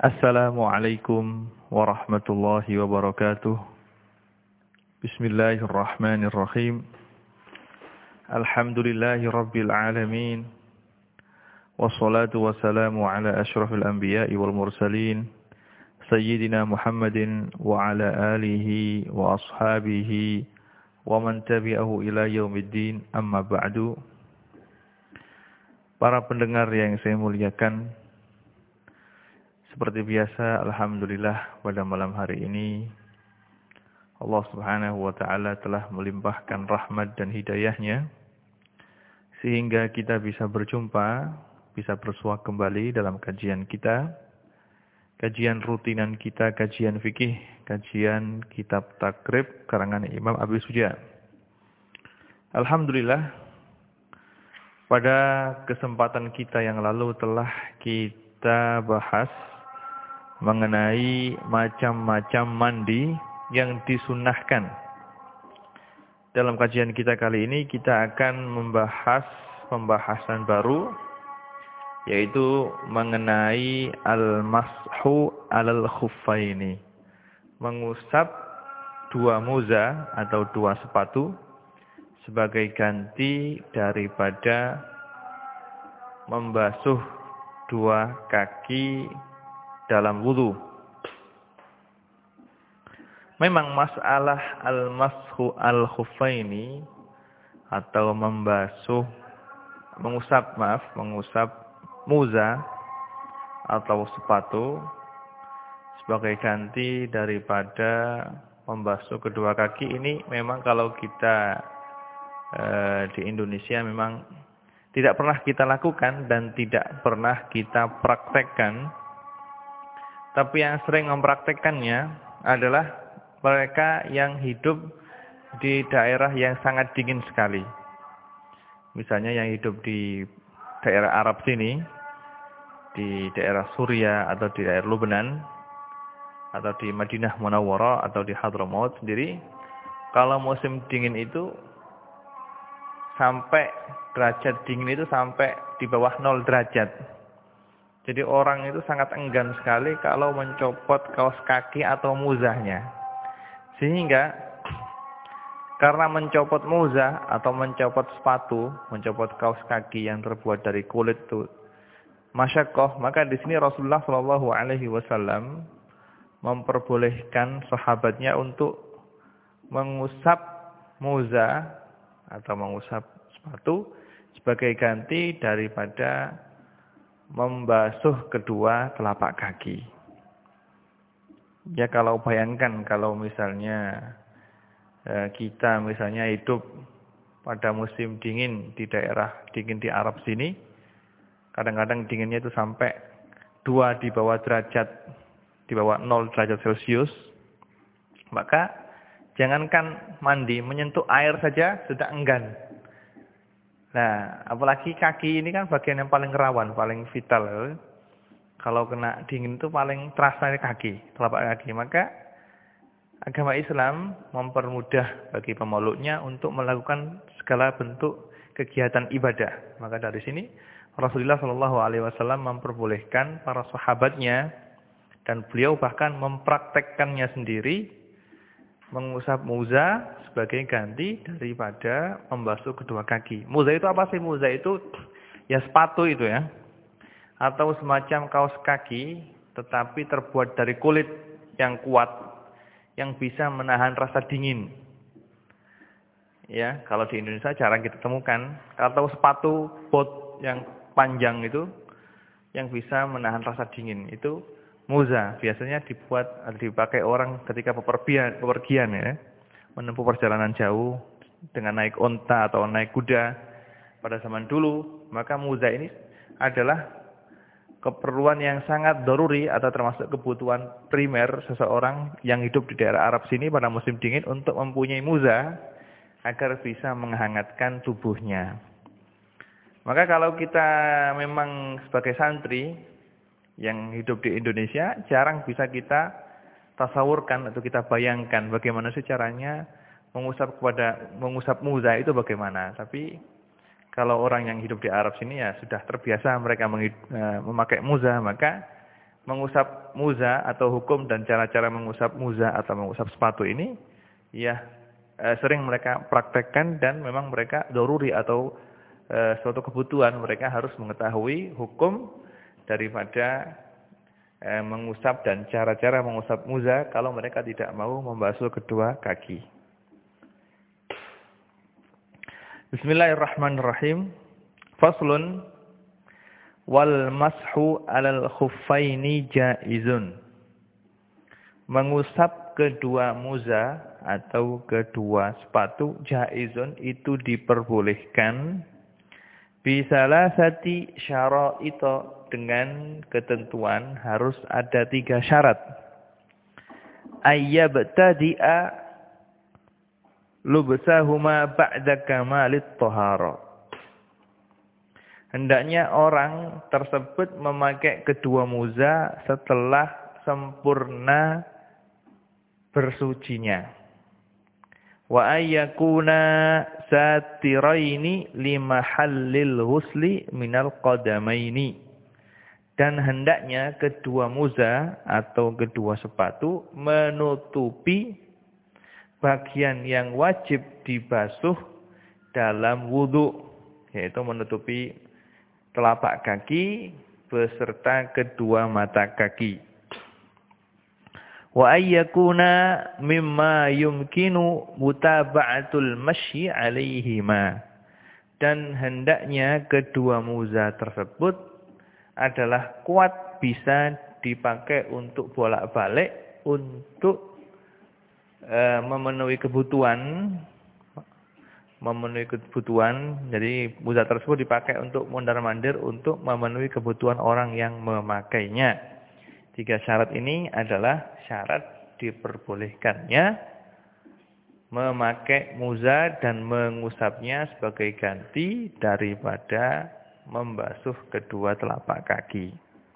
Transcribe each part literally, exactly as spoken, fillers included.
Assalamualaikum warahmatullahi wabarakatuh. Bismillahirrahmanirrahim. Alhamdulillahi rabbil alamin. Wassalatu wassalamu ala asyrafil anbiya'i wal mursalin. Sayyidina Muhammadin wa ala alihi wa ashabihi wa man tabi'ahu ila yaumiddin, amma ba'du. Para pendengar yang saya muliakan, seperti biasa, alhamdulillah pada malam hari ini Allah Subhanahu wa taala telah melimpahkan rahmat dan hidayahnya sehingga kita bisa berjumpa, bisa bersua kembali dalam kajian kita, kajian rutinan kita, kajian fikih, kajian kitab takrib karangan Imam Abi Suja. Alhamdulillah, pada kesempatan kita yang lalu telah kita bahas mengenai macam-macam mandi yang disunahkan. Dalam kajian kita kali ini kita akan membahas pembahasan baru, yaitu mengenai al-mashu alal khuffaini, mengusap dua muza atau dua sepatu sebagai ganti daripada membasuh dua kaki dalam wudu. Memang masalah al-mashu al-khuffaini atau membasuh, mengusap, maaf, mengusap muza atau sepatu sebagai ganti daripada membasuh kedua kaki ini memang kalau kita eh, di Indonesia memang tidak pernah kita lakukan dan tidak pernah kita praktekkan. Tapi yang sering mempraktekkannya adalah mereka yang hidup di daerah yang sangat dingin sekali. Misalnya yang hidup di daerah Arab sini, di daerah Suria atau di daerah Lebanon, atau di Madinah Munawwarah atau di Hadramaut sendiri, kalau musim dingin itu sampai derajat dingin itu sampai di bawah nol derajat. Jadi orang itu sangat enggan sekali kalau mencopot kaos kaki atau muzahnya. Sehingga karena mencopot muzah atau mencopot sepatu, mencopot kaos kaki yang terbuat dari kulit itu masyaqqah, maka di sini Rasulullah shallallahu alaihi wasallam memperbolehkan sahabatnya untuk mengusap muzah atau mengusap sepatu sebagai ganti daripada membasuh kedua telapak kaki. Ya kalau bayangkan kalau misalnya eh, kita misalnya hidup pada musim dingin di daerah dingin di Arab sini, kadang-kadang dinginnya itu sampai dua di bawah derajat, di bawah nol derajat Celcius, maka jangankan mandi, menyentuh air saja sudah enggan. Nah, apalagi kaki ini kan bagian yang paling rawan, paling vital. Kalau kena dingin itu paling terasa kaki, telapak kaki. Maka agama Islam mempermudah bagi pemeluknya untuk melakukan segala bentuk kegiatan ibadah. Maka dari sini Rasulullah shallallahu alaihi wasallam memperbolehkan para sahabatnya dan beliau bahkan mempraktekkannya sendiri mengusap muza sebagai ganti daripada membasuh kedua kaki. Muza itu apa sih? Muza itu ya sepatu itu ya. Atau semacam kaos kaki tetapi terbuat dari kulit yang kuat yang bisa menahan rasa dingin. Ya, kalau di Indonesia jarang kita temukan. Atau sepatu bot yang panjang itu yang bisa menahan rasa dingin. Itu muza biasanya dibuat dipakai orang ketika bepergian, bepergian ya, menempuh perjalanan jauh dengan naik onta atau naik kuda pada zaman dulu. Maka muza ini adalah keperluan yang sangat daruri atau termasuk kebutuhan primer seseorang yang hidup di daerah Arab sini pada musim dingin untuk mempunyai muza agar bisa menghangatkan tubuhnya. Maka kalau kita memang sebagai santri yang hidup di Indonesia, jarang bisa kita tasawurkan atau kita bayangkan bagaimana sih caranya mengusap kepada mengusap muza itu bagaimana. Tapi kalau orang yang hidup di Arab sini ya sudah terbiasa mereka memakai muza, maka mengusap muza atau hukum dan cara-cara mengusap muza atau mengusap sepatu ini ya eh, sering mereka praktekkan dan memang mereka doruri atau eh, suatu kebutuhan mereka harus mengetahui hukum daripada eh, mengusap dan cara-cara mengusap muza kalau mereka tidak mau membasuh kedua kaki. Bismillahirrahmanirrahim. Faslun wal mashu 'alal khuffaini jaizun. Mengusap kedua muza atau kedua sepatu jaizun itu diperbolehkan bisalasati syara'ita dengan ketentuan harus ada tiga syarat. Ayyabtadi'a lubsahuma ba'da kamalit thahara. Hendaknya orang tersebut memakai kedua muza setelah sempurna bersucinya. Wa ayyakuna satiraini limahallil ghusli minal qadamaini. Dan hendaknya kedua muza atau kedua sepatu menutupi bagian yang wajib dibasuh dalam wudu, yaitu menutupi telapak kaki beserta kedua mata kaki. Wa ayyakuna mimma yumkinu mutaba'atul masyi 'alaihima. Dan hendaknya kedua muza tersebut adalah kuat bisa dipakai untuk bolak-balik untuk e, memenuhi kebutuhan memenuhi kebutuhan. Jadi muza tersebut dipakai untuk mondar-mandir untuk memenuhi kebutuhan orang yang memakainya. Tiga syarat ini adalah syarat diperbolehkannya memakai muza dan mengusapnya sebagai ganti daripada membasuh kedua telapak kaki.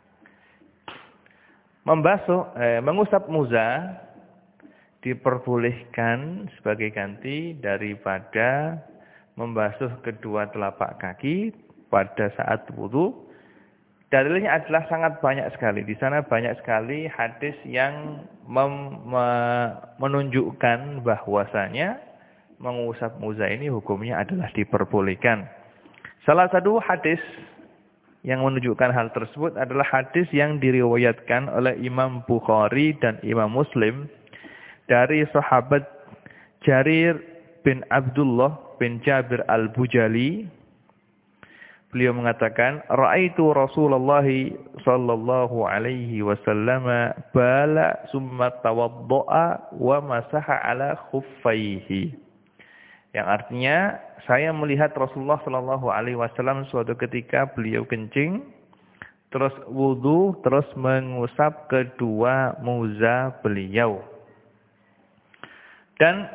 Membasuh, eh, mengusap muza diperbolehkan sebagai ganti daripada membasuh kedua telapak kaki pada saat wudu. Dalilnya adalah sangat banyak sekali. Di sana banyak sekali hadis yang mem, me, menunjukkan bahwasanya mengusap muza ini hukumnya adalah diperbolehkan. Salah satu hadis yang menunjukkan hal tersebut adalah hadis yang diriwayatkan oleh Imam Bukhari dan Imam Muslim dari sahabat Jarir bin Abdullah bin Jabir al-Bujali. Beliau mengatakan, "Ra'aitu Rasulullah sallallahu alaihi wasallam bala summa tawaddo'a wa masaha ala khuffaihi." Yang artinya, saya melihat Rasulullah sallallahu alaihi wasallam suatu ketika beliau kencing, terus wudu, terus mengusap kedua muza beliau. Dan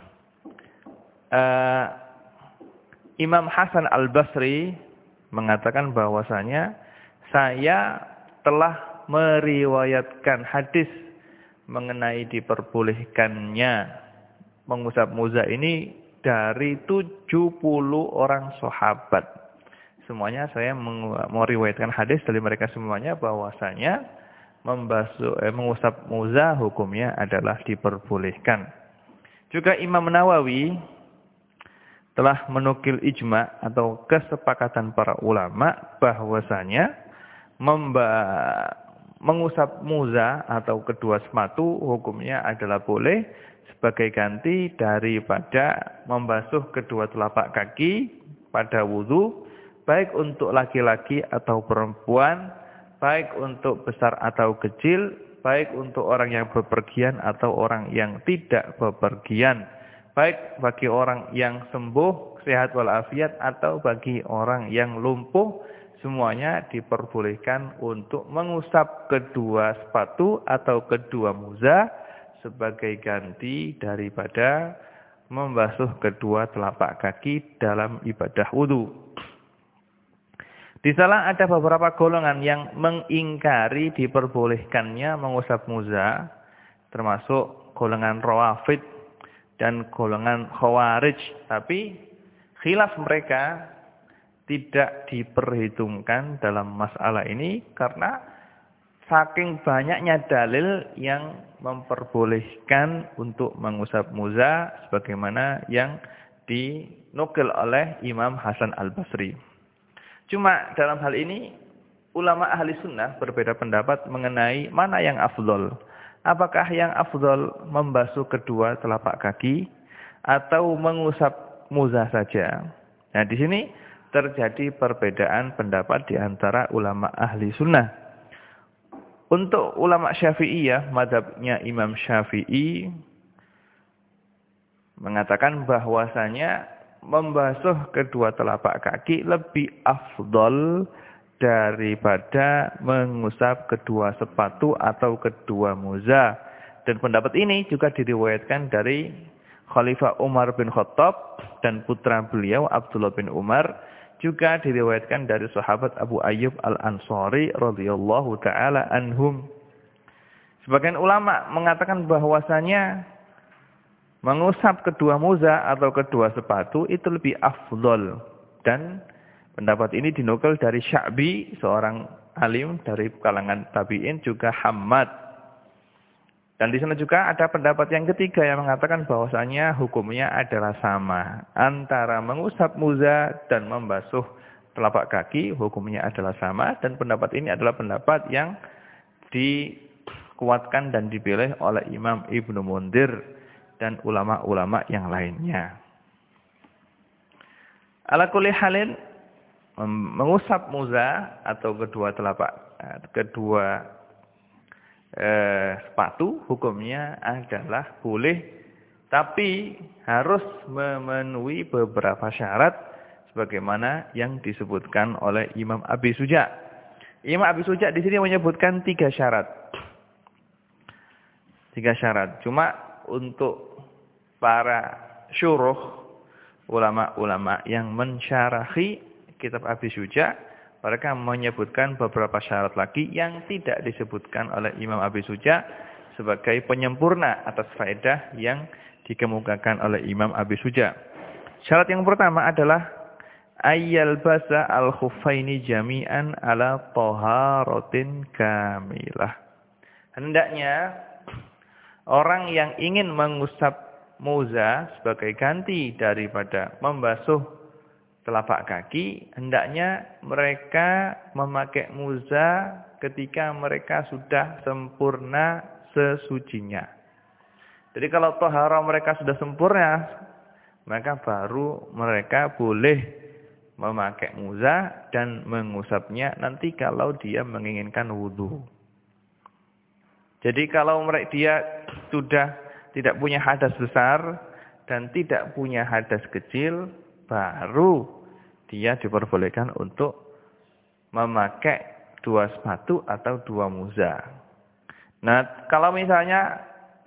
uh, Imam Hasan Al-Basri mengatakan bahwasanya saya telah meriwayatkan hadis mengenai diperbolehkannya mengusap muza ini dari tujuh puluh orang sahabat. Semuanya saya meriwayatkan hadis dari mereka semuanya bahwasanya membasuh, eh, mengusap muza hukumnya adalah diperbolehkan. Juga Imam Nawawi telah menukil ijma atau kesepakatan para ulama bahwasanya mengusap muza atau kedua sepatu hukumnya adalah boleh sebagai ganti daripada membasuh kedua telapak kaki pada wudu, baik untuk laki-laki atau perempuan, baik untuk besar atau kecil, baik untuk orang yang bepergian atau orang yang tidak bepergian, baik bagi orang yang sembuh, sehat walafiat, atau bagi orang yang lumpuh, semuanya diperbolehkan untuk mengusap kedua sepatu atau kedua muza sebagai ganti daripada membasuh kedua telapak kaki dalam ibadah wudu. Di sana ada beberapa golongan yang mengingkari diperbolehkannya mengusap muza, termasuk golongan Rawafid dan golongan Khawarij. Tapi khilaf mereka tidak diperhitungkan dalam masalah ini karena saking banyaknya dalil yang memperbolehkan untuk mengusap muza sebagaimana yang dinukil oleh Imam Hasan Al-Basri. Cuma dalam hal ini ulama ahli sunnah berbeda pendapat mengenai mana yang afdol. Apakah yang afdol membasuh kedua telapak kaki atau mengusap muza saja? Nah, di sini terjadi perbedaan pendapat di antara ulama ahli sunnah. Untuk ulama Syafi'iyah, mazhabnya Imam Syafi'i mengatakan bahwasanya membasuh kedua telapak kaki lebih afdol daripada mengusap kedua sepatu atau kedua muza. Dan pendapat ini juga diriwayatkan dari Khalifah Umar bin Khattab dan putra beliau Abdullah bin Umar. Juga diriwayatkan dari sahabat Abu Ayyub Al-Ansari radhiyallahu taala anhum. Sebagian ulama mengatakan bahwasanya mengusap kedua muza atau kedua sepatu itu lebih afdol, dan pendapat ini dinukil dari Sya'bi, seorang alim dari kalangan tabi'in, juga Hammad. Dan di sana juga ada pendapat yang ketiga yang mengatakan bahwasanya hukumnya adalah sama. Antara mengusap muza dan membasuh telapak kaki, hukumnya adalah sama. Dan pendapat ini adalah pendapat yang dikuatkan dan dipilih oleh Imam Ibnu Mundir dan ulama-ulama yang lainnya. Ala kulli halin, mengusap muza atau kedua telapak, kedua Eh, sepatu hukumnya adalah boleh, tapi harus memenuhi beberapa syarat sebagaimana yang disebutkan oleh Imam Abi Suja. Imam Abi Suja di sini menyebutkan tiga syarat. Tiga syarat. Cuma untuk para syuruh, ulama-ulama yang mensyarahi kitab Abi Suja, mereka menyebutkan beberapa syarat lagi yang tidak disebutkan oleh Imam Abi Suja sebagai penyempurna atas faedah yang dikemukakan oleh Imam Abi Suja. Syarat yang pertama adalah ayyal basa al-khuffaini jami'an ala taharatin kamilah. Hendaknya orang yang ingin mengusap muza sebagai ganti daripada membasuh telapak kaki, hendaknya mereka memakai muza ketika mereka sudah sempurna sesucinya. Jadi kalau tohara mereka sudah sempurna, maka baru mereka boleh memakai muza dan mengusapnya nanti kalau dia menginginkan wudhu. Jadi kalau mereka dia sudah tidak punya hadas besar dan tidak punya hadas kecil, baru dia diperbolehkan untuk memakai dua sepatu atau dua muza. Nah, kalau misalnya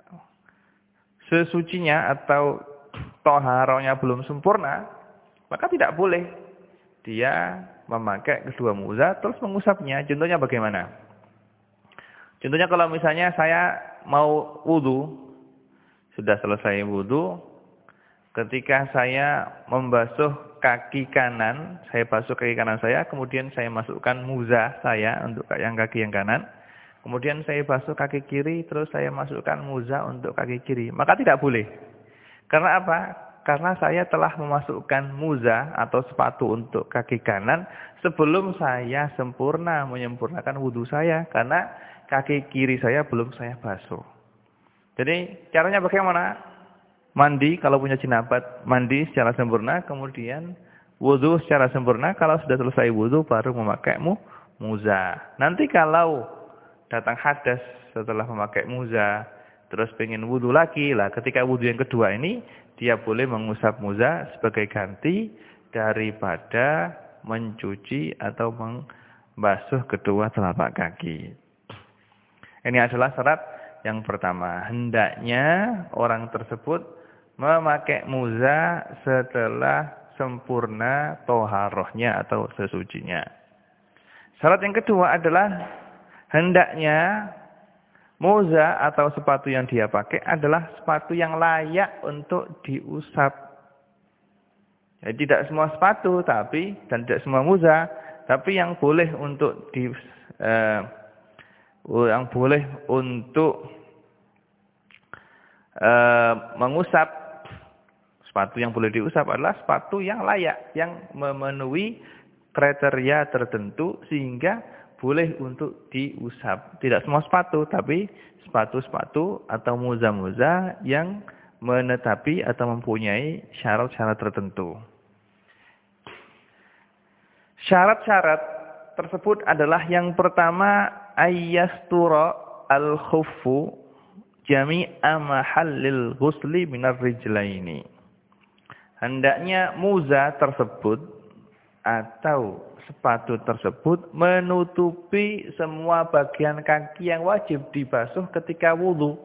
sesucinya atau toharonya belum sempurna, maka tidak boleh dia memakai kedua muza terus mengusapnya. Contohnya bagaimana? Contohnya kalau misalnya saya mau wudu, sudah selesai wudu, ketika saya membasuh kaki kanan, saya basuh kaki kanan saya, kemudian saya masukkan muza saya untuk yang kaki yang kanan. Kemudian saya basuh kaki kiri, terus saya masukkan muza untuk kaki kiri. Maka tidak boleh. Karena apa? Karena saya telah memasukkan muza atau sepatu untuk kaki kanan sebelum saya sempurna menyempurnakan wudhu saya. Karena kaki kiri saya belum saya basuh. Jadi caranya bagaimana? Mandi kalau punya jinabat, mandi secara sempurna, kemudian wudu secara sempurna. Kalau sudah selesai wudu baru memakai mu, muza. Nanti kalau datang hadas setelah memakai muza, terus pengen wudu lagi, lah ketika wudu yang kedua ini dia boleh mengusap muza sebagai ganti daripada mencuci atau membasuh kedua telapak kaki. Ini adalah syarat yang pertama. Hendaknya orang tersebut memakai muza setelah sempurna toharohnya atau sesucinya. Syarat yang kedua adalah hendaknya muza atau sepatu yang dia pakai adalah sepatu yang layak untuk diusap. Jadi tidak semua sepatu tapi dan tidak semua muza, tapi yang boleh untuk di, eh, yang boleh untuk uh, mengusap, sepatu yang boleh diusap adalah sepatu yang layak, yang memenuhi kriteria tertentu sehingga boleh untuk diusap. Tidak semua sepatu, tapi sepatu-sepatu atau muza-muza yang menetapi atau mempunyai syarat-syarat tertentu. Syarat-syarat tersebut adalah yang pertama, ayyastura al-khuffu jami'a mahallil ghusli minar rijlaini. Hendaknya muza tersebut atau sepatu tersebut menutupi semua bagian kaki yang wajib dibasuh ketika wudu.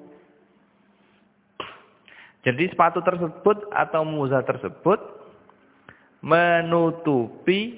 Jadi sepatu tersebut atau muza tersebut menutupi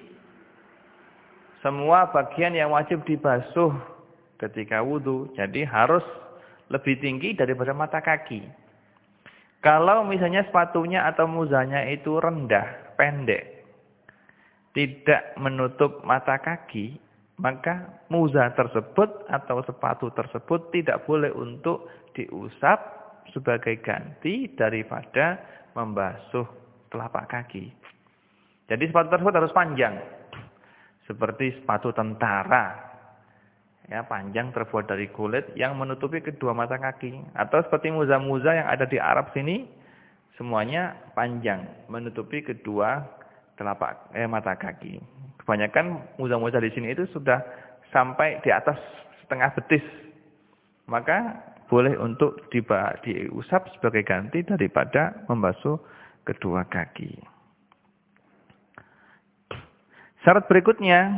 semua bagian yang wajib dibasuh ketika wudu. Jadi harus lebih tinggi daripada mata kaki. Kalau misalnya sepatunya atau muzanya itu rendah, pendek, tidak menutup mata kaki, maka muza tersebut atau sepatu tersebut tidak boleh untuk diusap sebagai ganti daripada membasuh telapak kaki. Jadi sepatu tersebut harus panjang. Seperti sepatu tentara. Ya, panjang terbuat dari kulit yang menutupi kedua mata kaki. Atau seperti muza-muza yang ada di Arab sini, semuanya panjang, menutupi kedua telapak eh, mata kaki. Kebanyakan muza-muza di sini itu sudah sampai di atas setengah betis. Maka boleh untuk diusap sebagai ganti daripada membasuh kedua kaki. Syarat berikutnya,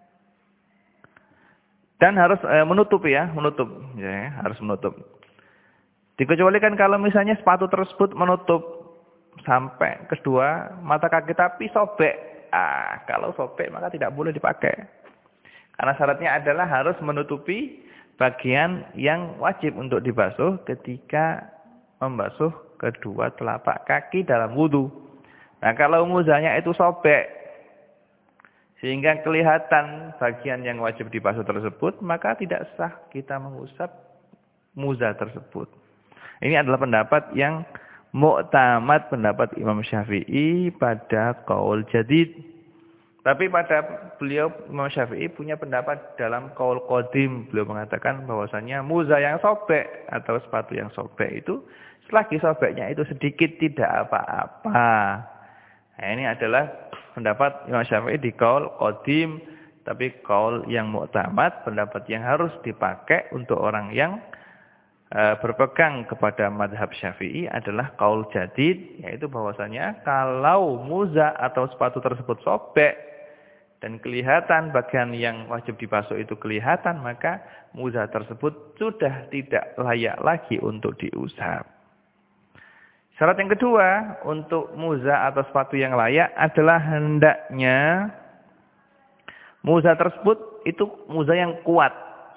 dan harus e, menutup ya, menutup, ya, harus menutup. Dikecualikan kalau misalnya sepatu tersebut menutup sampai kedua mata kaki tapi sobek. Ah, kalau sobek maka tidak boleh dipakai. Karena syaratnya adalah harus menutupi bagian yang wajib untuk dibasuh ketika membasuh kedua telapak kaki dalam wudu. Nah, kalau muzanya itu sobek sehingga kelihatan bagian yang wajib dibasuh tersebut, maka tidak sah kita mengusap muza tersebut. Ini adalah pendapat yang mu'tamad, pendapat Imam Syafi'i pada qaul jadid. Tapi pada beliau Imam Syafi'i punya pendapat dalam qaul qadim. Beliau mengatakan bahwasanya muza yang sobek atau sepatu yang sobek itu, selagi sobeknya itu sedikit tidak apa-apa. Nah, ini adalah pendapat Imam Syafi'i di qaul qadim, tapi qaul yang mu'tamad, pendapat yang harus dipakai untuk orang yang e, berpegang kepada madhab Syafi'i adalah qaul jadid, yaitu bahwasanya kalau muza atau sepatu tersebut sobek dan kelihatan bagian yang wajib dibasuh itu kelihatan, maka muza tersebut sudah tidak layak lagi untuk diusap. Syarat yang kedua untuk muza atau sepatu yang layak adalah hendaknya muza tersebut itu muza yang kuat.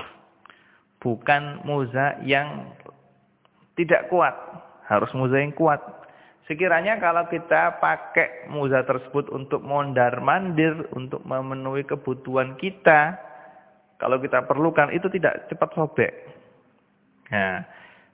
Bukan muza yang tidak kuat. Harus muza yang kuat. Sekiranya kalau kita pakai muza tersebut untuk mondar-mandir, untuk memenuhi kebutuhan kita, kalau kita perlukan itu tidak cepat sobek. Nah,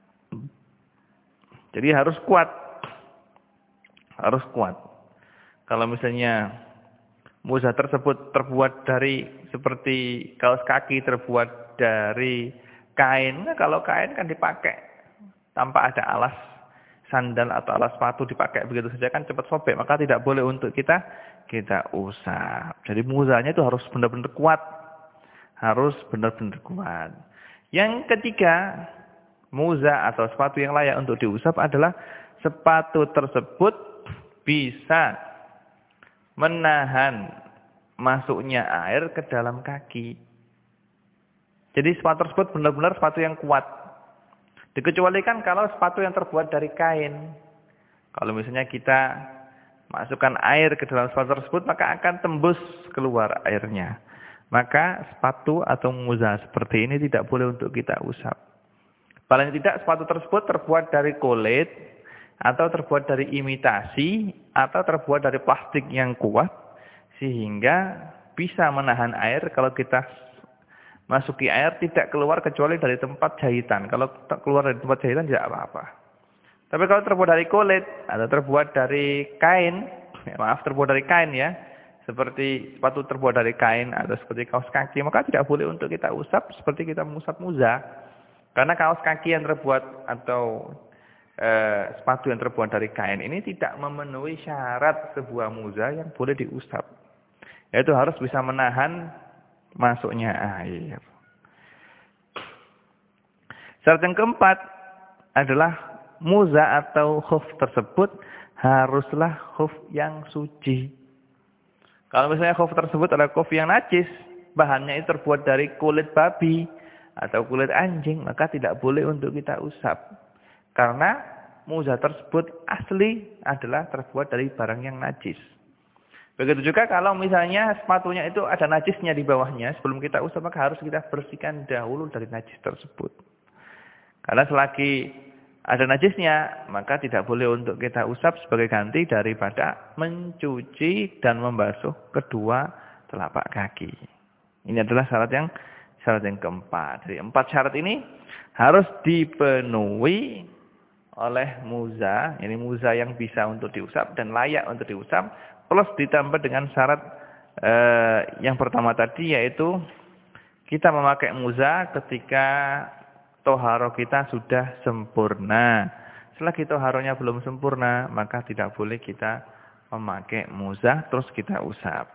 jadi harus kuat. Harus kuat. Kalau misalnya muza tersebut terbuat dari seperti kaos kaki terbuat dari kain. Nah, kalau kain kan dipakai tanpa ada alas sandal atau alas sepatu dipakai begitu saja kan cepat sobek. Maka tidak boleh untuk kita kita usap. Jadi muzanya itu harus benar-benar kuat. Harus benar-benar kuat. Yang ketiga, muza atau sepatu yang layak untuk diusap adalah sepatu tersebut bisa menahan masuknya air ke dalam kaki. Jadi sepatu tersebut benar-benar sepatu yang kuat. Dikecualikan kalau sepatu yang terbuat dari kain. Kalau misalnya kita masukkan air ke dalam sepatu tersebut, maka akan tembus keluar airnya. Maka sepatu atau muza seperti ini tidak boleh untuk kita usap. Paling tidak sepatu tersebut terbuat dari kulit, atau terbuat dari imitasi, atau terbuat dari plastik yang kuat, sehingga bisa menahan air kalau kita masuki air tidak keluar kecuali dari tempat jahitan. Kalau keluar dari tempat jahitan tidak apa-apa. Tapi kalau terbuat dari kulit atau terbuat dari kain, ya maaf terbuat dari kain ya, seperti sepatu terbuat dari kain atau seperti kaos kaki, maka tidak boleh untuk kita usap seperti kita mengusap muza. Karena kaos kaki yang terbuat atau eh, sepatu yang terbuat dari kain ini tidak memenuhi syarat sebuah muza yang boleh diusap. Yaitu harus bisa menahan masuknya air. Syarat yang keempat adalah muza atau khuf tersebut haruslah khuf yang suci. Kalau misalnya khuf tersebut adalah khuf yang najis, bahannya itu terbuat dari kulit babi atau kulit anjing, maka tidak boleh untuk kita usap. Karena muza tersebut asli adalah terbuat dari barang yang najis. Begitu juga kalau misalnya sepatunya itu ada najisnya di bawahnya, sebelum kita usap maka harus kita bersihkan dahulu dari najis tersebut. Karena selagi ada najisnya, maka tidak boleh untuk kita usap sebagai ganti daripada mencuci dan membasuh kedua telapak kaki. Ini adalah syarat yang syarat yang keempat. Jadi empat syarat ini harus dipenuhi oleh muza, ini muza yang bisa untuk diusap dan layak untuk diusap, plus ditambah dengan syarat eh, yang pertama tadi yaitu kita memakai muza ketika toharo kita sudah sempurna. Selagi toharonya belum sempurna, maka tidak boleh kita memakai muza terus kita usap.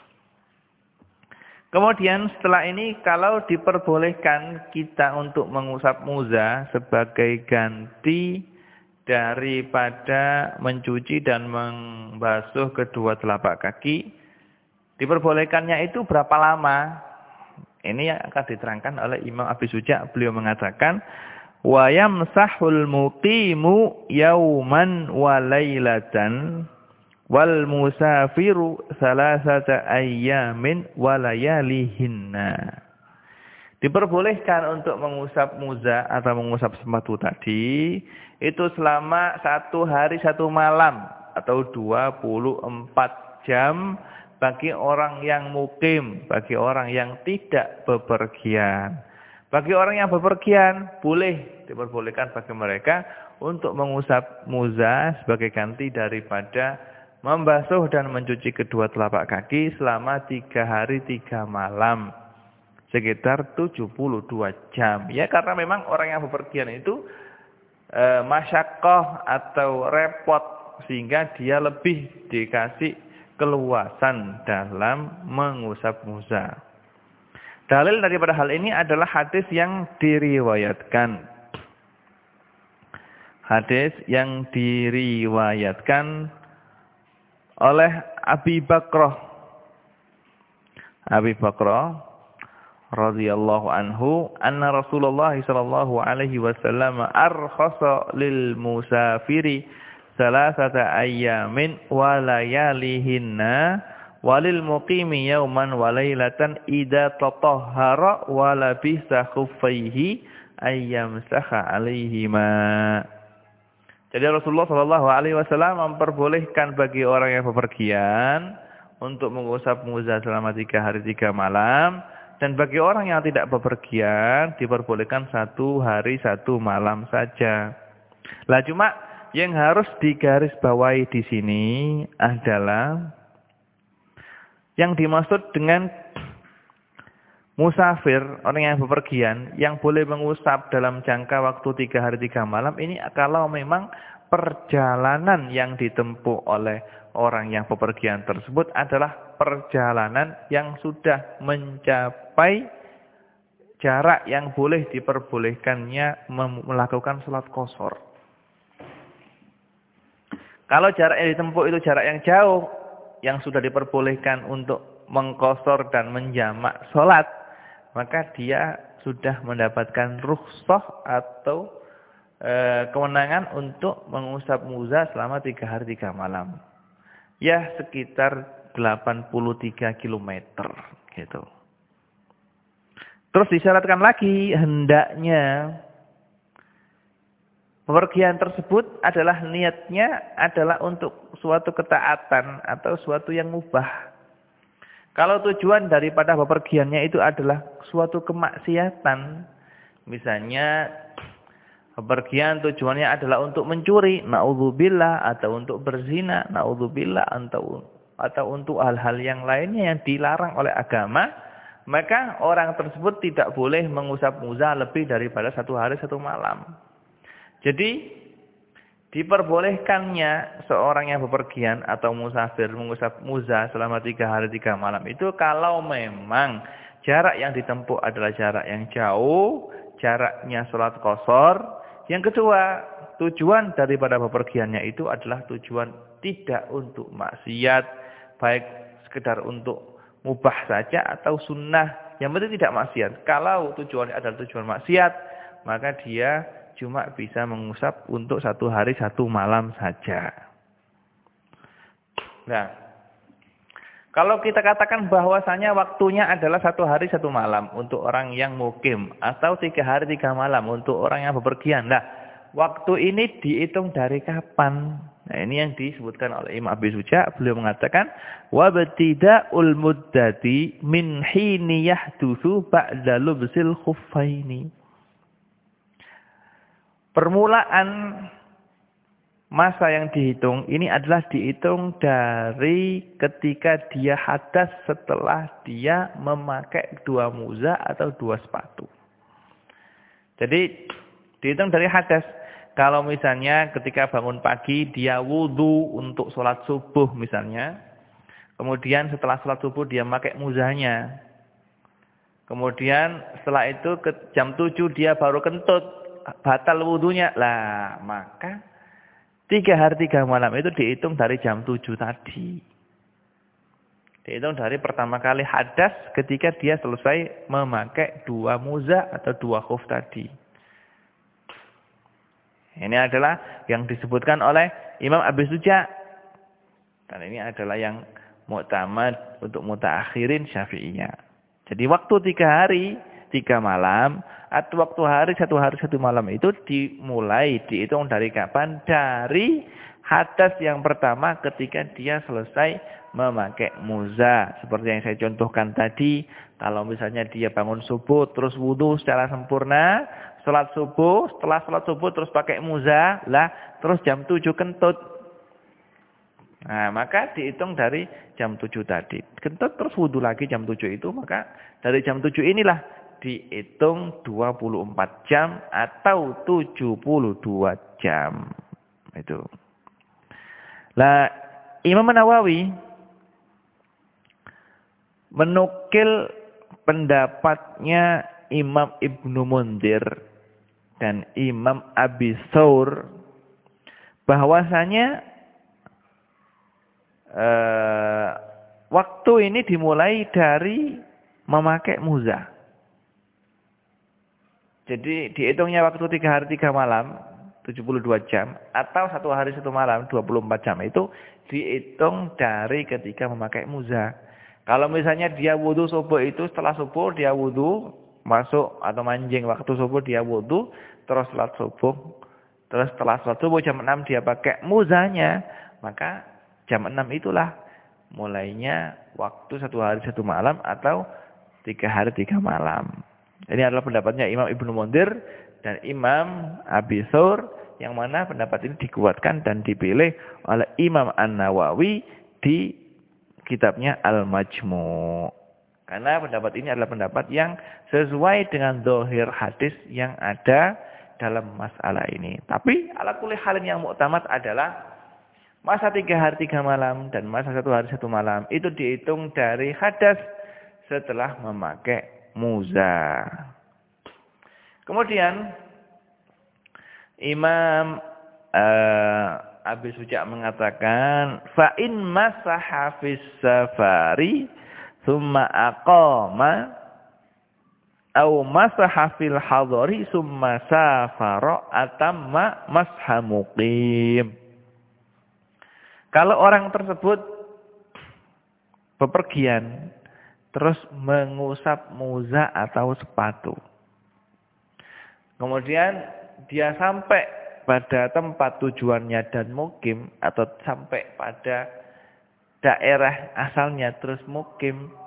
Kemudian setelah ini kalau diperbolehkan kita untuk mengusap muza sebagai ganti daripada mencuci dan membasuh kedua telapak kaki, diperbolehkannya itu berapa lama? Ini yang akan diterangkan oleh Imam Abi Suja. Beliau mengatakan, wa yamsahul muqimu yauman wa lailatan wal musafiru salasata ayyamin wa layalihinna. Diperbolehkan untuk mengusap muza atau mengusap sepatu tadi itu selama satu hari satu malam atau dua puluh empat jam bagi orang yang mukim, bagi orang yang tidak bepergian. Bagi orang yang bepergian boleh diperbolehkan bagi mereka untuk mengusap muza sebagai ganti daripada membasuh dan mencuci kedua telapak kaki selama tiga hari tiga malam. Sekitar tujuh puluh dua jam. Ya karena memang orang yang bepergian itu e, masyakoh atau repot. Sehingga dia lebih dikasih keluasan dalam mengusap muza. Dalil daripada hal ini adalah hadis yang diriwayatkan. Hadis yang diriwayatkan oleh Abi Bakrah. Abi Bakrah radhiyallahu anhu anna Rasulullah sallallahu alaihi wasallam arkhasa lil musafiri salasata ayyamin wa layalihinna walil muqimi yawman wa laylatan idza tatahhara wa labisa khuffaihi ayyamsaha alaihima. Jadi Rasulullah sallallahu alaihi wasallam memperbolehkan bagi orang yang bepergian untuk mengusap muza selama tiga hari tiga malam. Dan bagi orang yang tidak bepergian, diperbolehkan satu hari satu malam saja. Lah cuma yang harus digarisbawahi di sini adalah yang dimaksud dengan musafir, orang yang bepergian, yang boleh mengusap dalam jangka waktu tiga hari tiga malam, ini kalau memang perjalanan yang ditempuh oleh orang yang bepergian tersebut adalah perjalanan yang sudah mencapai jarak yang boleh diperbolehkannya melakukan sholat qashar. Kalau jarak yang ditempuh itu jarak yang jauh, yang sudah diperbolehkan untuk mengqashar dan menjamak sholat, maka dia sudah mendapatkan rukhsah atau e, kewenangan untuk mengusap muza selama tiga hari tiga malam. Ya sekitar delapan puluh tiga kilometer gitu. Terus disyaratkan lagi hendaknya bepergian tersebut adalah niatnya adalah untuk suatu ketaatan atau suatu yang mubah. Kalau tujuan daripada bepergiannya itu adalah suatu kemaksiatan, misalnya bepergian tujuannya adalah untuk mencuri, naudzubillah, atau untuk berzina, naudzubillah, atau atau untuk hal-hal yang lainnya yang dilarang oleh agama, maka orang tersebut tidak boleh mengusap muza lebih daripada satu hari satu malam. Jadi diperbolehkannya seorang yang bepergian atau musafir mengusap muza selama tiga hari tiga malam itu kalau memang jarak yang ditempuh adalah jarak yang jauh, jaraknya sholat qashar. Yang kedua, tujuan daripada bepergiannya itu adalah tujuan tidak untuk maksiat, baik sekedar untuk mubah saja atau sunnah, yang penting tidak maksiat. Kalau tujuannya adalah tujuan maksiat, maka dia cuma bisa mengusap untuk satu hari satu malam saja. Nah, kalau kita katakan bahwasanya waktunya adalah satu hari satu malam untuk orang yang mukim, atau tiga hari tiga malam untuk orang yang bepergian. Nah, waktu ini dihitung dari kapan? Nah, ini yang disebutkan oleh Imam Abi Suja. Beliau mengatakan, wabtida'ul muddati min hini yahdutsu ba'da lubsil khuffaini. Permulaan masa yang dihitung ini adalah dihitung dari ketika dia hadas setelah dia memakai dua muza atau dua sepatu. Jadi dihitung dari hadas. Kalau misalnya ketika bangun pagi dia wudhu untuk sholat subuh misalnya. Kemudian setelah sholat subuh dia memakai muzanya. Kemudian setelah itu ke jam tujuh dia baru kentut. Batal wudhunya. Lah maka tiga hari tiga malam itu dihitung dari jam tujuh tadi. Dihitung dari pertama kali hadas ketika dia selesai memakai dua muza atau dua khuf tadi. Ini adalah yang disebutkan oleh Imam Abi Suja. Dan ini adalah yang mu'tamad untuk mutaakhirin Syafi'iyah. Jadi waktu tiga hari, tiga malam, atau waktu hari, satu hari, satu malam itu dimulai, dihitung dari kapan? Dari hadas yang pertama ketika dia selesai memakai muza. Seperti yang saya contohkan tadi, kalau misalnya dia bangun subuh, terus wudhu secara sempurna, sholat subuh, setelah sholat subuh terus pakai muza, lah terus jam tujuh kentut. Nah, maka dihitung dari jam tujuh tadi. Kentut terus wudhu lagi jam tujuh itu, maka dari jam tujuh inilah dihitung dua puluh empat jam atau tujuh puluh dua jam. Itu. Nah, Imam Nawawi menukil pendapatnya Imam Ibnu Mundir dan Imam Abi Thawr bahwasanya eh, waktu ini dimulai dari memakai muza. Jadi dihitungnya waktu tiga hari tiga malam, tujuh puluh dua jam, atau satu hari satu malam, dua puluh empat jam itu dihitung dari ketika memakai muza. Kalau misalnya dia wudhu subuh itu, setelah subuh dia wudhu, masuk atau manjing waktu subuh dia wudhu, terus sholat subuh, terus setelah sholat subuh jam enam dia pakai muzanya, maka jam enam itulah mulainya waktu satu hari satu malam atau tiga hari tiga malam. Ini adalah pendapatnya Imam Ibnu Mundir dan Imam Abi Thawr, yang mana pendapat ini dikuatkan dan dipilih oleh Imam An-Nawawi di kitabnya Al-Majmu'. Karena pendapat ini adalah pendapat yang sesuai dengan zahir hadis yang ada dalam masalah ini. Tapi ala kulli halin yang mu'tamad adalah masa tiga hari tiga malam dan masa satu hari satu malam itu dihitung dari hadas setelah memakai muza. Kemudian Imam uh, Abi Suja mengatakan, fa in masaha fis safari thumma aqama aw masaha fil hadari thumma safara atamma masha muqim. Kalau orang tersebut bepergian terus mengusap muza atau sepatu, kemudian dia sampai pada tempat tujuannya dan mukim, atau sampai pada daerah asalnya terus mukim,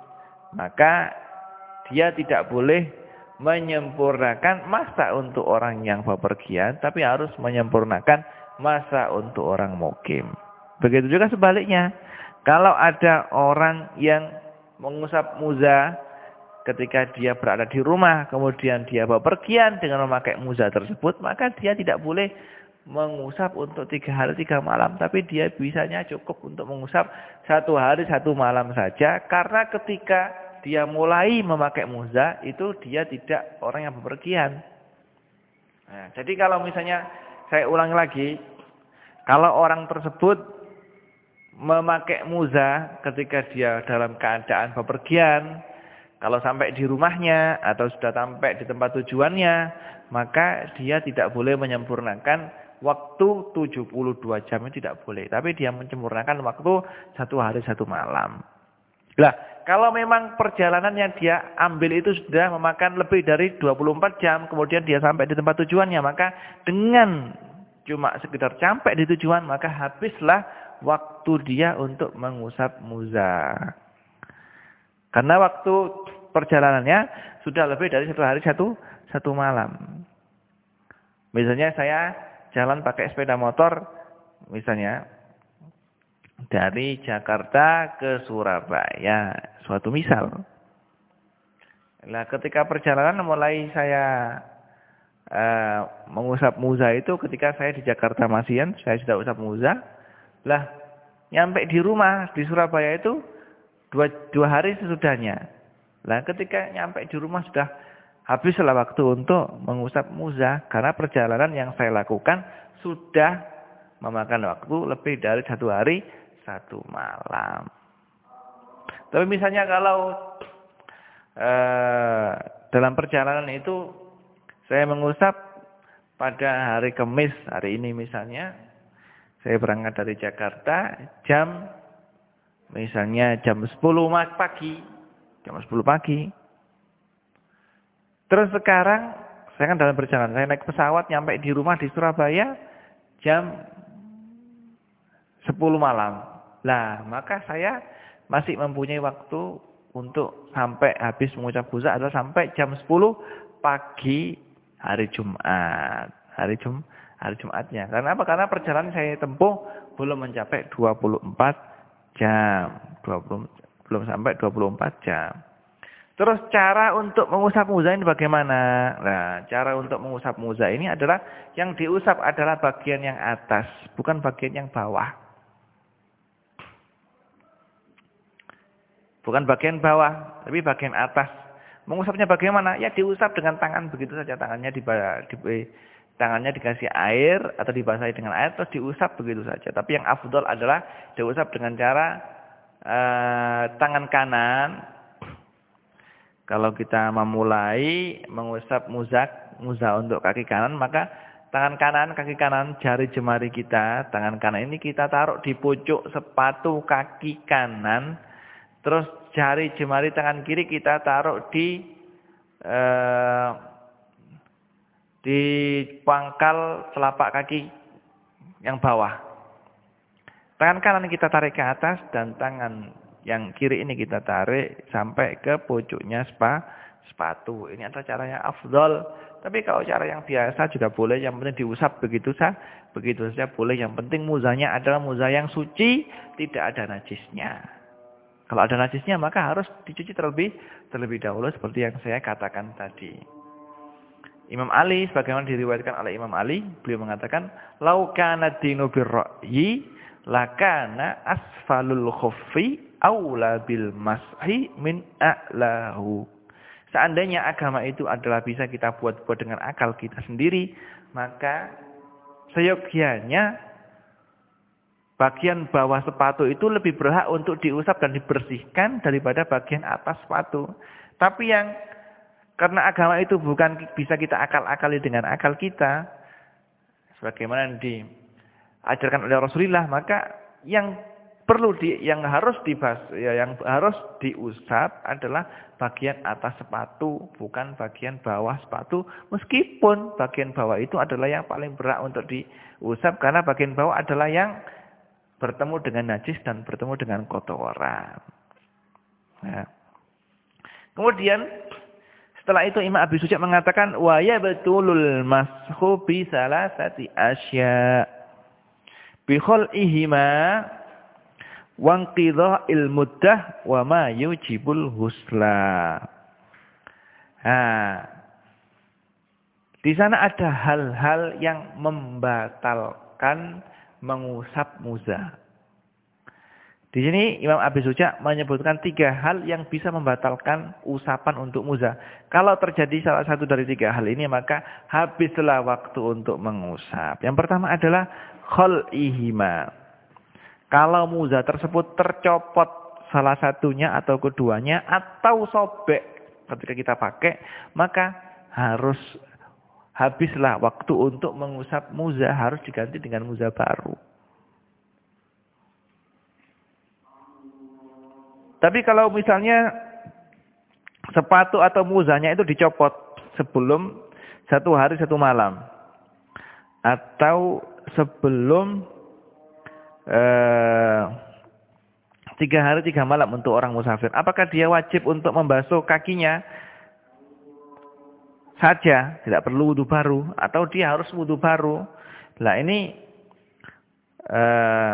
maka dia tidak boleh menyempurnakan masa untuk orang yang bepergian, tapi harus menyempurnakan masa untuk orang mukim. Begitu juga sebaliknya. Kalau ada orang yang mengusap muza ketika dia berada di rumah, kemudian dia bepergian dengan memakai muza tersebut, maka dia tidak boleh mengusap untuk tiga hari tiga malam, tapi dia bisanya cukup untuk mengusap satu hari satu malam saja, karena ketika dia mulai memakai muza itu dia tidak orang yang bepergian. Nah, jadi kalau misalnya saya ulangi lagi, kalau orang tersebut memakai muza ketika dia dalam keadaan bepergian, kalau sampai di rumahnya atau sudah sampai di tempat tujuannya, maka dia tidak boleh menyempurnakan waktu tujuh puluh dua jam, tidak boleh. Tapi dia menyempurnakan waktu satu hari satu malam. Lah, kalau memang perjalanan yang dia ambil itu sudah memakan lebih dari dua puluh empat jam, kemudian dia sampai di tempat tujuannya, maka dengan cuma sekedar sampai di tujuan, maka habislah waktu dia untuk mengusap muza. Karena waktu perjalanannya sudah lebih dari satu hari satu, satu malam. Misalnya saya jalan pakai sepeda motor, misalnya dari Jakarta ke Surabaya, suatu misal. Nah, ketika perjalanan mulai saya uh, mengusap muza itu ketika saya di Jakarta Masian, saya sudah usap muza. Lah, nyampe di rumah di Surabaya itu dua, dua hari sesudahnya. Lah, ketika nyampe di rumah sudah habislah waktu untuk mengusap muza, karena perjalanan yang saya lakukan sudah memakan waktu lebih dari satu hari satu malam. Tapi misalnya kalau eh, dalam perjalanan itu saya mengusap pada hari Kamis, hari ini misalnya saya berangkat dari Jakarta jam misalnya jam sepuluh pagi, jam sepuluh pagi. Terus sekarang saya kan dalam perjalanan, saya naik pesawat nyampe di rumah di Surabaya jam sepuluh malam. Lah, maka saya masih mempunyai waktu untuk sampai habis mengucap muza adalah sampai jam sepuluh pagi hari Jumat. Hari Jum hari Jumatnya. Karena apa? Karena perjalanan saya tempuh belum mencapai dua puluh empat jam. dua puluh, belum sampai dua puluh empat jam. Terus cara untuk mengusap muza ini bagaimana? Nah, cara untuk mengusap muza ini adalah yang diusap adalah bagian yang atas, bukan bagian yang bawah. Bukan bagian bawah, tapi bagian atas. Mengusapnya bagaimana? Ya diusap dengan tangan begitu saja. Tangannya di, di tangannya dikasih air atau dibasahi dengan air terus diusap begitu saja. Tapi yang afdol adalah diusap dengan cara uh, tangan kanan. Kalau kita memulai mengusap muzak, muza untuk kaki kanan, maka tangan kanan, kaki kanan, jari jemari kita, tangan kanan ini kita taruh di pucuk sepatu kaki kanan. Terus jari jemari tangan kiri kita taruh di eh, di pangkal telapak kaki yang bawah. Tangan kanan kita tarik ke atas dan tangan yang kiri ini kita tarik sampai ke pucuknya spa, sepatu. Ini adalah caranya afdol. Tapi kalau cara yang biasa juga boleh, yang penting diusap begitu saja, begitu saja boleh. Yang penting muzanya adalah muza yang suci, tidak ada najisnya. Kalau ada najisnya maka harus dicuci terlebih terlebih dahulu seperti yang saya katakan tadi. Imam Ali sebagaimana diriwayatkan oleh Imam Ali, beliau mengatakan, "Lau kana dinu birra'yi lakana asfalul khuffi aula bil mashi min a'lahu." Seandainya agama itu adalah bisa kita buat-buat dengan akal kita sendiri, maka seyogianya bagian bawah sepatu itu lebih berhak untuk diusap dan dibersihkan daripada bagian atas sepatu. Tapi yang karena agama itu bukan bisa kita akal-akali dengan akal kita, sebagaimana yang diajarkan oleh Rasulullah, maka yang perlu di, yang harus dibas, ya, yang harus diusap adalah bagian atas sepatu, bukan bagian bawah sepatu. Meskipun bagian bawah itu adalah yang paling berhak untuk diusap, karena bagian bawah adalah yang bertemu dengan najis dan bertemu dengan kotoran. Nah, Kemudian setelah itu Imam Abi Suja mengatakan wa yabtulul mashu bi salasati asya bi khal'ihima wa inqidha'il muddah wa ma yujibul husla. Nah, di sana ada hal-hal yang membatalkan mengusap muza. Di sini Imam Abi Suja menyebutkan tiga hal yang bisa membatalkan usapan untuk muza. Kalau terjadi salah satu dari tiga hal ini, maka habislah waktu untuk mengusap. Yang pertama adalah khal'ihima. Kalau muza tersebut tercopot salah satunya atau keduanya atau sobek ketika kita pakai, maka harus habislah waktu untuk mengusap muza, harus diganti dengan muza baru. Tapi kalau misalnya sepatu atau muzanya itu dicopot sebelum satu hari satu malam, atau sebelum eh, tiga hari tiga malam untuk orang musafir, apakah dia wajib untuk membasuh kakinya saja, tidak perlu wudu baru, atau dia harus wudu baru? Nah ini eh,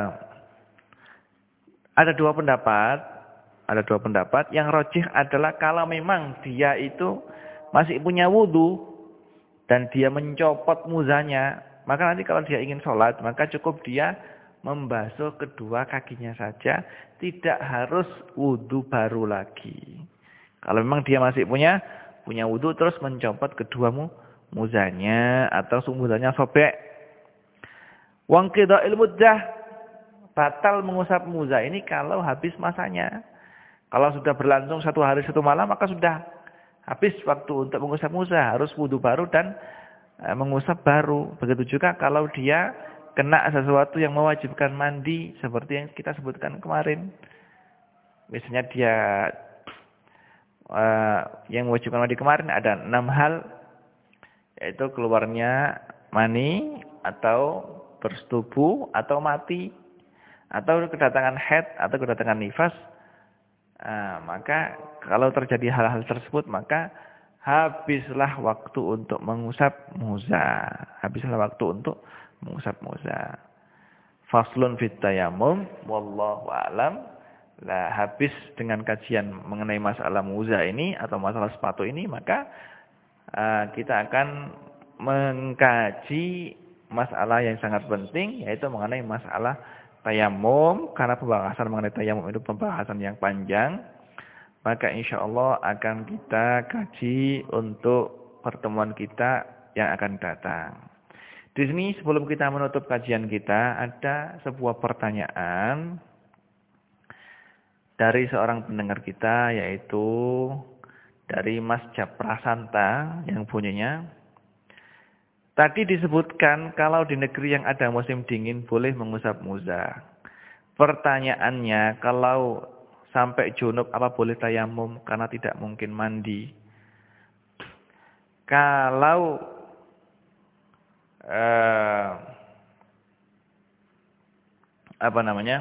ada dua pendapat. Ada dua pendapat. Yang rajih adalah kalau memang dia itu masih punya wudu dan dia mencopot muzanya, maka nanti kalau dia ingin sholat, maka cukup dia membasuh kedua kakinya saja, tidak harus wudu baru lagi. Kalau memang dia masih punya punya wudu terus mencopot kedua muzanya atau muzanya sobek. Wang qida'il muddah, batal mengusap muza ini kalau habis masanya. Kalau sudah berlangsung satu hari satu malam, maka sudah habis waktu untuk mengusap muza, harus wudu baru dan e, mengusap baru. Begitu juga kalau dia kena sesuatu yang mewajibkan mandi, seperti yang kita sebutkan kemarin. Misalnya dia e, yang mewajibkan mandi kemarin ada enam hal, yaitu keluarnya mani, atau bersetubuh, atau mati, atau kedatangan haid, atau kedatangan nifas. Nah, maka kalau terjadi hal-hal tersebut, maka habislah waktu untuk mengusap muza. Habislah waktu untuk mengusap muza. Faslun fit tayammum, wallahu a'lam. Lah, habis dengan kajian mengenai masalah muza ini atau masalah sepatu ini, maka uh, kita akan mengkaji masalah yang sangat penting, yaitu mengenai masalah tayamum. Karena pembahasan mengenai tayamum itu pembahasan yang panjang, maka insya Allah akan kita kaji untuk pertemuan kita yang akan datang. Di sini sebelum kita menutup kajian kita, ada sebuah pertanyaan dari seorang pendengar kita, yaitu dari Mas Japrasanta yang bunyinya, tadi disebutkan kalau di negeri yang ada musim dingin boleh mengusap muza. Pertanyaannya, kalau sampai junub apa boleh tayamum karena tidak mungkin mandi? Kalau eh, apa namanya?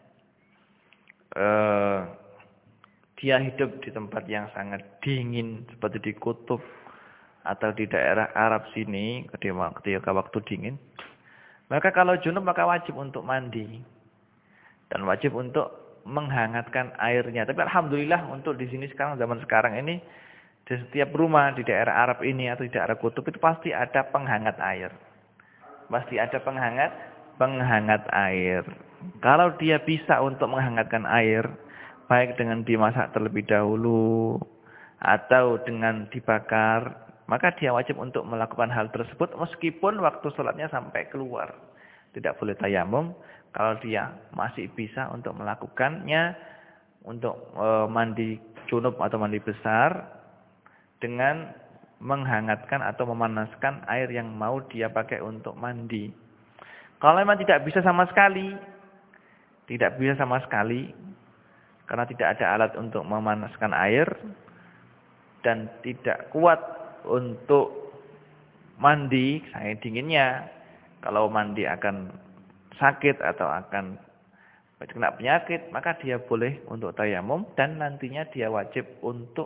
Eh, dia hidup di tempat yang sangat dingin seperti di kutub atau di daerah Arab sini ketika waktu dingin, maka kalau junub maka wajib untuk mandi dan wajib untuk menghangatkan airnya. Tapi alhamdulillah untuk di sini sekarang, zaman sekarang ini, di setiap rumah di daerah Arab ini atau di daerah kutub itu pasti ada penghangat air. Pasti ada penghangat penghangat air. Kalau dia bisa untuk menghangatkan air, baik dengan dimasak terlebih dahulu atau dengan dibakar, maka dia wajib untuk melakukan hal tersebut meskipun waktu sholatnya sampai keluar. Tidak boleh tayamum kalau dia masih bisa untuk melakukannya, untuk e, mandi junub atau mandi besar dengan menghangatkan atau memanaskan air yang mau dia pakai untuk mandi. Kalau memang tidak bisa sama sekali, tidak bisa sama sekali, karena tidak ada alat untuk memanaskan air dan tidak kuat untuk mandi, saya dinginnya, kalau mandi akan sakit atau akan kena penyakit, maka dia boleh untuk tayamum dan nantinya dia wajib untuk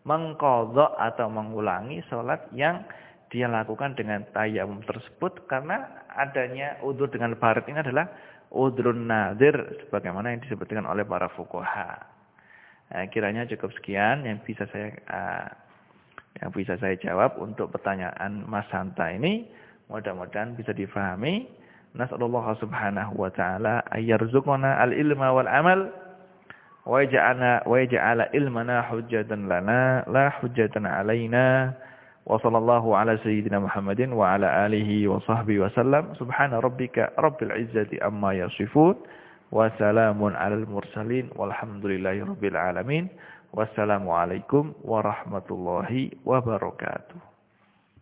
mengqadha atau mengulangi salat yang dia lakukan dengan tayamum tersebut karena adanya udzur dengan barid ini adalah udzrun nadzir sebagaimana yang disebutkan oleh para fuqaha. Nah, kiranya cukup sekian yang bisa saya uh, yang bisa saya jawab untuk pertanyaan Mas Hanta ini. Mudah-mudahan bisa difahami. Nas'alullah subhanahu wa ta'ala ayyarzuqana al-ilma wal amal wa yaj'alna wa yaj'ala ilmana hujjatan lana la hujjatan alaina. Wa sallallahu ala sayyidina Muhammadin wa ala alihi wa sahbihi wa sallam. Subhana rabbika rabbil izzati amma yasifun. Wa salamun alal mursalin walhamdulillahi rabbil alamin. Wassalamualaikum warahmatullahi wabarakatuh.